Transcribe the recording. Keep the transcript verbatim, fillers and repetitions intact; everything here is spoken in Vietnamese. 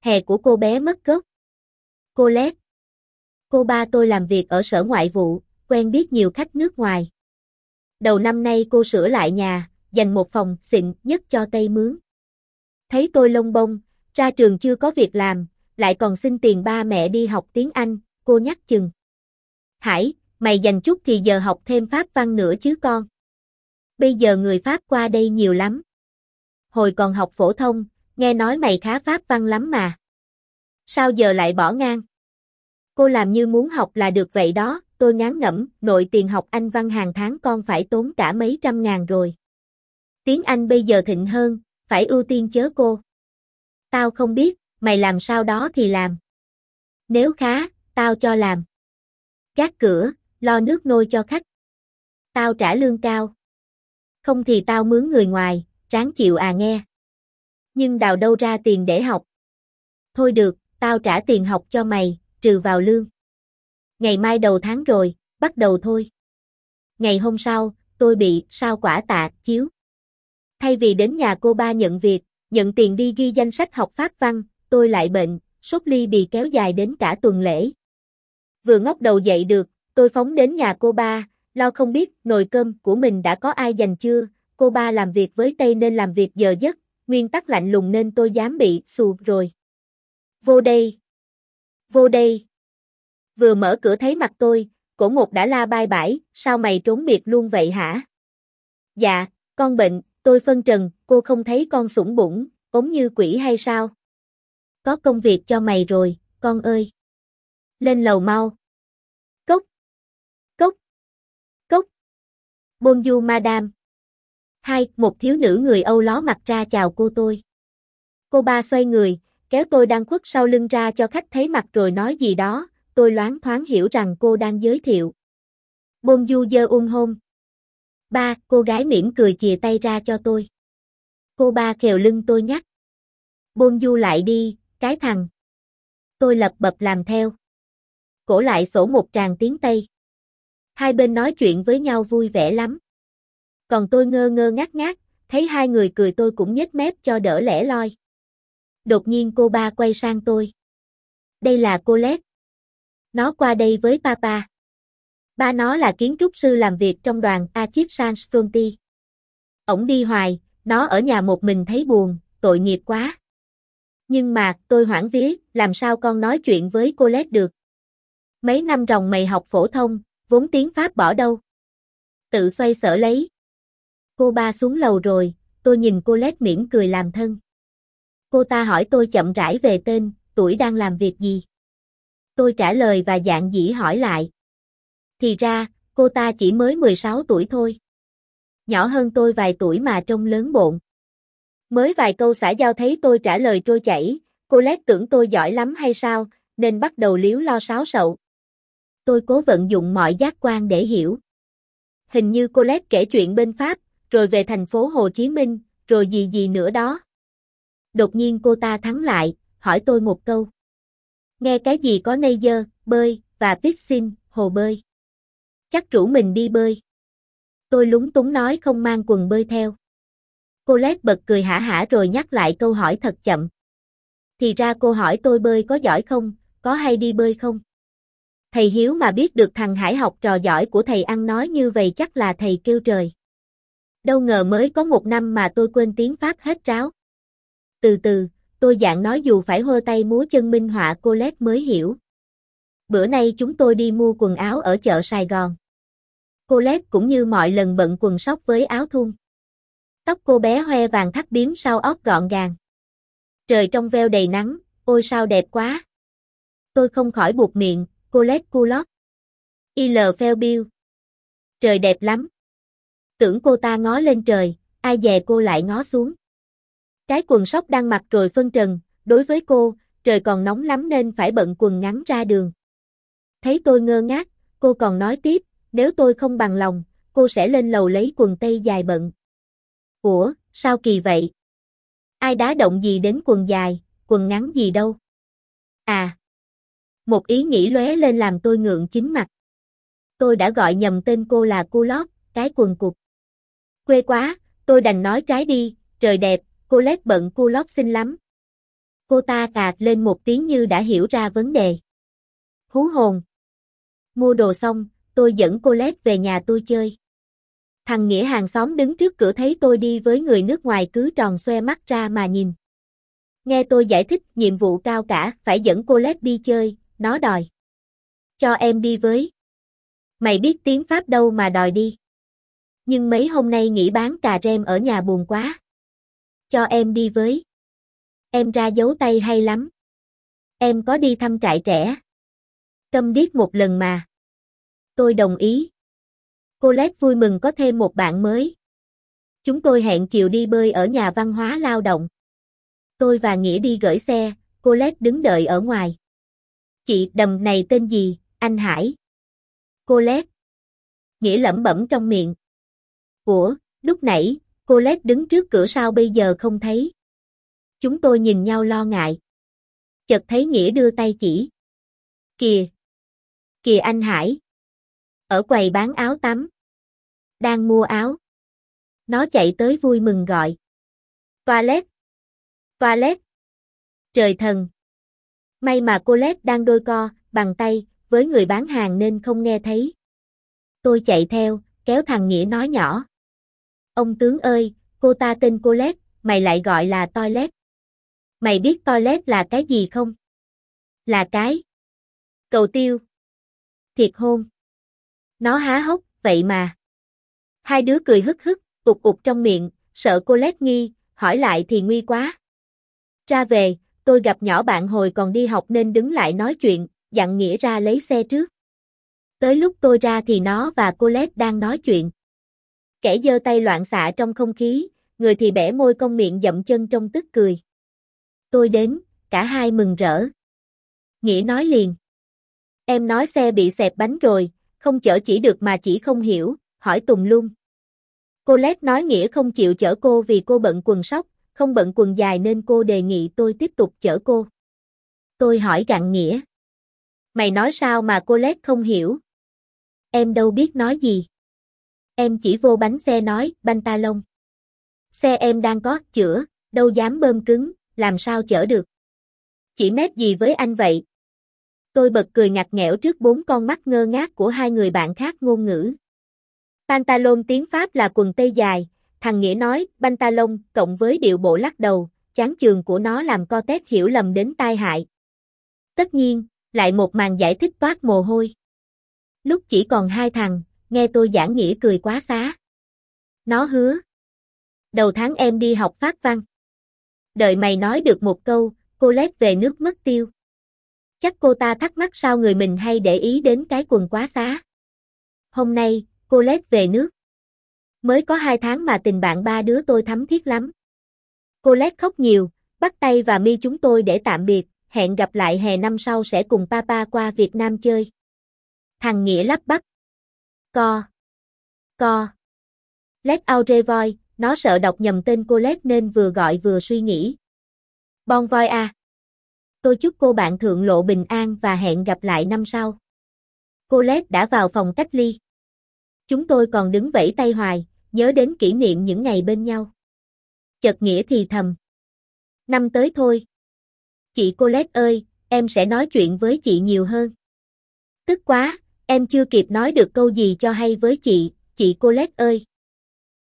Hè của cô bé mất gốc. Colette. Cô ba tôi làm việc ở sở ngoại vụ, quen biết nhiều khách nước ngoài. Đầu năm nay cô sửa lại nhà, dành một phòng xịn nhất cho Tây mướn. Thấy tôi lông bông, ra trường chưa có việc làm, lại còn xin tiền ba mẹ đi học tiếng Anh, cô nhắc chừng. Hải, mày dành chút thì giờ học thêm Pháp văn nữa chứ con. Bây giờ người Pháp qua đây nhiều lắm. Hồi còn học phổ thông, nghe nói mày khá Pháp văn lắm mà. Sao giờ lại bỏ ngang? Cô làm như muốn học là được vậy đó, tôi ngán ngẩm, nội tiền học Anh văn hàng tháng con phải tốn cả mấy trăm ngàn rồi. Tiếng Anh bây giờ thịnh hơn, phải ưu tiên chớ cô. Tao không biết, mày làm sao đó thì làm. Nếu khá, tao cho làm. Gác cửa, lo nước nôi cho khách. Tao trả lương cao. Không thì tao mướn người ngoài, ráng chịu à nghe. Nhưng đào đâu ra tiền để học. Thôi được, tao trả tiền học cho mày, trừ vào lương. Ngày mai đầu tháng rồi, bắt đầu thôi. Ngày hôm sau, tôi bị sao quả tạ chiếu. Thay vì đến nhà cô ba nhận việc, nhận tiền đi ghi danh sách học Pháp văn, tôi lại bệnh, sốt ly bì kéo dài đến cả tuần lễ. Vừa ngóc đầu dậy được, tôi phóng đến nhà cô ba, lo không biết nồi cơm của mình đã có ai dành chưa, cô ba làm việc với Tây nên làm việc giờ giấc, nguyên tắc lạnh lùng nên tôi dám bị xù rồi. Vô đây. Vô đây. Vừa mở cửa thấy mặt tôi, cổ một đã la bai bãi, sao mày trốn biệt luôn vậy hả? Dạ, con bệnh, tôi phân trần, cô không thấy con sủng bủng, ốm như quỷ hay sao? Có công việc cho mày rồi, con ơi. Lên lầu mau. Cốc. Cốc. Cốc. Bonjour madame. Hai, một thiếu nữ người Âu ló mặt ra chào cô tôi. Cô ba xoay người, kéo tôi đang khuất sau lưng ra cho khách thấy mặt rồi nói gì đó, tôi loáng thoáng hiểu rằng cô đang giới thiệu. Bonjour dơ un hôn. Ba, cô gái mỉm cười chìa tay ra cho tôi. Cô ba khều lưng tôi nhắc. Bonjour lại đi, cái thằng. Tôi lập bập làm theo. Cổ lại sổ một tràng tiếng Tây. Hai bên nói chuyện với nhau vui vẻ lắm. Còn tôi ngơ ngơ ngác ngác, thấy hai người cười tôi cũng nhếch mép cho đỡ lẻ loi. Đột nhiên cô ba quay sang tôi. Đây là Colette. Nó qua đây với papa. Ba nó là kiến trúc sư làm việc trong đoàn Archives Sans Frontières. Ổng đi hoài, nó ở nhà một mình thấy buồn, tội nghiệp quá. Nhưng mà, tôi hoảng vía, làm sao con nói chuyện với Colette được? Mấy năm ròng mày học phổ thông, vốn tiếng Pháp bỏ đâu? Tự xoay sở lấy. Cô ba xuống lầu rồi, tôi nhìn Colette mỉm cười làm thân. Cô ta hỏi tôi chậm rãi về tên, tuổi đang làm việc gì? Tôi trả lời và dạn dĩ hỏi lại. Thì ra, cô ta chỉ mới mười sáu tuổi thôi. Nhỏ hơn tôi vài tuổi mà trông lớn bộn. Mới vài câu xã giao thấy tôi trả lời trôi chảy, Colette tưởng tôi giỏi lắm hay sao, nên bắt đầu líu lo sáo sậu. Tôi cố vận dụng mọi giác quan để hiểu. Hình như Colette kể chuyện bên Pháp, rồi về thành phố Hồ Chí Minh, rồi gì gì nữa đó. Đột nhiên cô ta thắng lại, hỏi tôi một câu. Nghe cái gì có neiger, bơi, và piscine, hồ bơi. Chắc rủ mình đi bơi. Tôi lúng túng nói không mang quần bơi theo. Colette bật cười hả hả rồi nhắc lại câu hỏi thật chậm. Thì ra cô hỏi tôi bơi có giỏi không, có hay đi bơi không? Thầy Hiếu mà biết được thằng Hải học trò giỏi của thầy ăn nói như vậy chắc là thầy kêu trời. Đâu ngờ mới có một năm mà tôi quên tiếng Pháp hết ráo. Từ từ, tôi dạng nói dù phải hơ tay múa chân minh họa Colette mới hiểu. Bữa nay chúng tôi đi mua quần áo ở chợ Sài Gòn. Colette cũng như mọi lần bận quần sóc với áo thun. Tóc cô bé hoe vàng thắt bím sau ót gọn gàng. Trời trong veo đầy nắng, ôi sao đẹp quá. Tôi không khỏi buột miệng, Colette culotte. Il fait beau. Trời đẹp lắm. Tưởng cô ta ngó lên trời, ai dè cô lại ngó xuống. Cái quần sóc đang mặc rồi phân trần, đối với cô, trời còn nóng lắm nên phải bận quần ngắn ra đường. Thấy tôi ngơ ngác, cô còn nói tiếp, nếu tôi không bằng lòng, cô sẽ lên lầu lấy quần tây dài bận. Ủa, sao kỳ vậy? Ai đá động gì đến quần dài, quần ngắn gì đâu? À! Một ý nghĩ lóe lên làm tôi ngượng chín mặt. Tôi đã gọi nhầm tên cô là culotte, cái quần cụt. Quê quá, tôi đành nói trái đi, trời đẹp, Colette bận culotte xinh lắm. Cô ta cà lên một tiếng như đã hiểu ra vấn đề. Hú hồn. Mua đồ xong, tôi dẫn Colette về nhà tôi chơi. Thằng Nghĩa hàng xóm đứng trước cửa thấy tôi đi với người nước ngoài cứ tròn xoe mắt ra mà nhìn. Nghe tôi giải thích nhiệm vụ cao cả phải dẫn Colette đi chơi, nó đòi. Cho em đi với. Mày biết tiếng Pháp đâu mà đòi đi. Nhưng mấy hôm nay nghỉ bán cà rem ở nhà buồn quá. Cho em đi với. Em ra dấu tay hay lắm. Em có đi thăm trại trẻ. Câm điếc một lần mà. Tôi đồng ý. Colette vui mừng có thêm một bạn mới. Chúng tôi hẹn chiều đi bơi ở nhà văn hóa lao động. Tôi và Nghĩa đi gửi xe, Colette đứng đợi ở ngoài. Chị đầm này tên gì, anh Hải? Colette. Nghĩa lẩm bẩm trong miệng. Ủa, lúc nãy, Colette đứng trước cửa sao bây giờ không thấy? Chúng tôi nhìn nhau lo ngại. Chợt thấy Nghĩa đưa tay chỉ. Kìa! Kìa anh Hải! Ở quầy bán áo tắm. Đang mua áo. Nó chạy tới vui mừng gọi. Toilet! Toilet! Trời thần! May mà Colette đang đôi co, bằng tay, với người bán hàng nên không nghe thấy. Tôi chạy theo, kéo thằng Nghĩa nói nhỏ. Ông tướng ơi, cô ta tên Colette, mày lại gọi là toilet. Mày biết toilet là cái gì không? Là cái. Cầu tiêu. Thiệt hôn. Nó há hốc, vậy mà. Hai đứa cười hức hức, ụt ụt trong miệng, sợ Colette nghi, hỏi lại thì nguy quá. Ra về, tôi gặp nhỏ bạn hồi còn đi học nên đứng lại nói chuyện, dặn Nghĩa ra lấy xe trước. Tới lúc tôi ra thì nó và Colette đang nói chuyện. Kẻ giơ tay loạn xạ trong không khí, người thì bẻ môi cong miệng dậm chân trong tức cười. Tôi đến, cả hai mừng rỡ. Nghĩa nói liền. Em nói xe bị xẹp bánh rồi, không chở chỉ được mà chỉ không hiểu, hỏi tùm lum. Colette nói Nghĩa không chịu chở cô vì cô bận quần sóc, không bận quần dài nên cô đề nghị tôi tiếp tục chở cô. Tôi hỏi gặng Nghĩa. Mày nói sao mà Colette không hiểu? Em đâu biết nói gì. Em chỉ vô bánh xe nói, banh ta lông. Xe em đang có, chữa, đâu dám bơm cứng, làm sao chở được. Chỉ mét gì với anh vậy? Tôi bật cười ngặt nghẽo trước bốn con mắt ngơ ngác của hai người bạn khác ngôn ngữ. Pantalon tiếng Pháp là quần tây dài, thằng Nghĩa nói, pantalon, cộng với điệu bộ lắc đầu, chán chường của nó làm co tét hiểu lầm đến tai hại. Tất nhiên, lại một màn giải thích toát mồ hôi. Lúc chỉ còn hai thằng, nghe tôi giảng Nghĩa cười quá xá. Nó hứa. Đầu tháng em đi học Pháp văn. Đợi mày nói được một câu, Colette về nước mất tiêu. Chắc cô ta thắc mắc sao người mình hay để ý đến cái quần quá xá. Hôm nay, Colette về nước. Mới có hai tháng mà tình bạn ba đứa tôi thắm thiết lắm. Colette khóc nhiều, bắt tay và mi chúng tôi để tạm biệt, hẹn gặp lại hè năm sau sẽ cùng papa qua Việt Nam chơi. Thằng Nghĩa lắp bắp. Co. Co. Let out voi, nó sợ đọc nhầm tên Colette nên vừa gọi vừa suy nghĩ. Bon voi à. Tôi chúc cô bạn thượng lộ bình an và hẹn gặp lại năm sau. Colette đã vào phòng cách ly. Chúng tôi còn đứng vẫy tay hoài, nhớ đến kỷ niệm những ngày bên nhau. Chợt Nghĩa thì thầm. Năm tới thôi. Chị Colette ơi, em sẽ nói chuyện với chị nhiều hơn. Tức quá, em chưa kịp nói được câu gì cho hay với chị, chị Colette ơi.